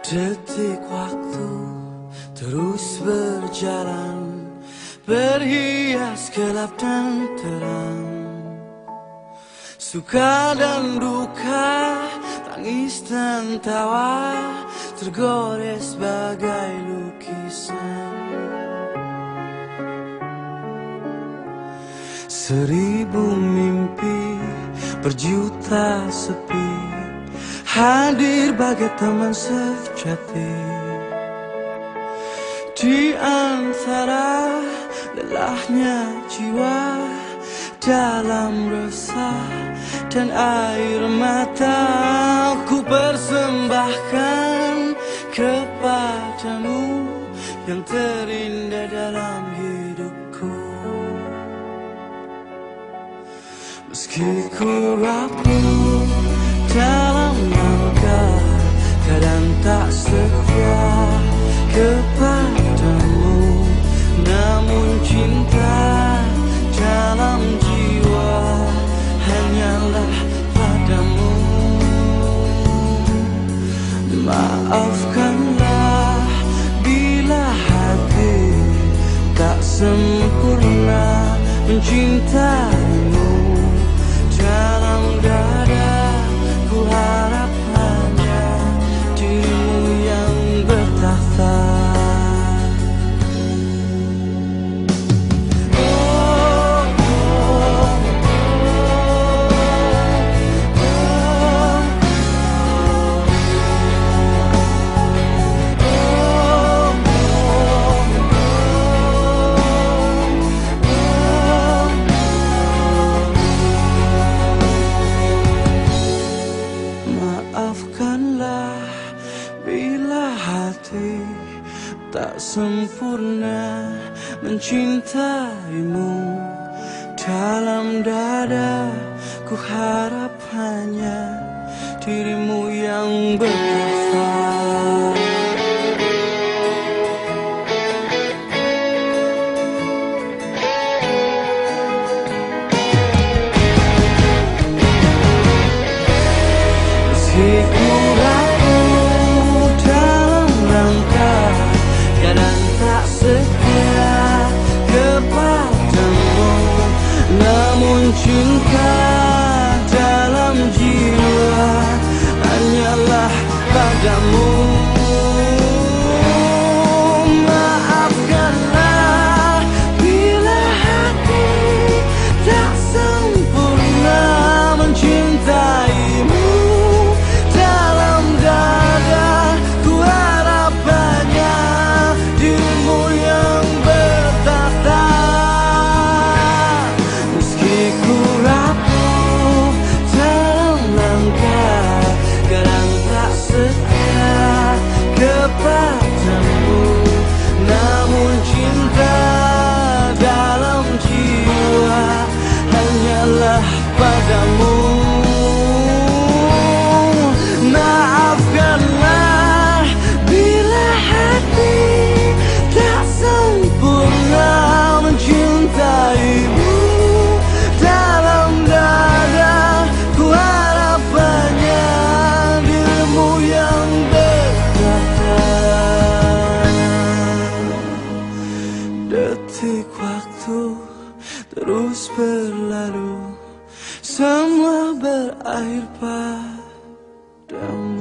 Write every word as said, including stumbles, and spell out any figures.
Detik waktu terus berjalan, berhias gelap dan terang, suka dan duka, tangis dan tawa, tergores bagai lukisan. Seribu mimpi, berjuta sepi, hadir bagai teman sejati. Di antara lelahnya jiwa, dalam resah dan air mata, ku persembahkan kepadamu yang terindah dalam hidupku. Meski ku rapuh dalam langkah, kadang tak setia kepadamu, namun cinta dalam jiwa hanyalah padamu. Maafkanlah bila hati tak sempurna mencintaimu. Dalam dada ku harap hanya dirimu yang bertakhta. Maafkanlah bila hati tak sempurna mencintaimu. Dalam dada ku harap hanya dirimu yang bertakhta. Ku rapuh dalam langkah, kadang tak setia kepadamu, namun cinta dalam jiwa hanyalah padamu. Maafkanlah bila hati tak sempurna mencintaimu. Padamu, maafkanlah bila hati tak sempurna mencintaimu. Dalam dada ku harap hanya dirimu yang berkata. Detik waktu terus berlalu, semua berakhir padamu.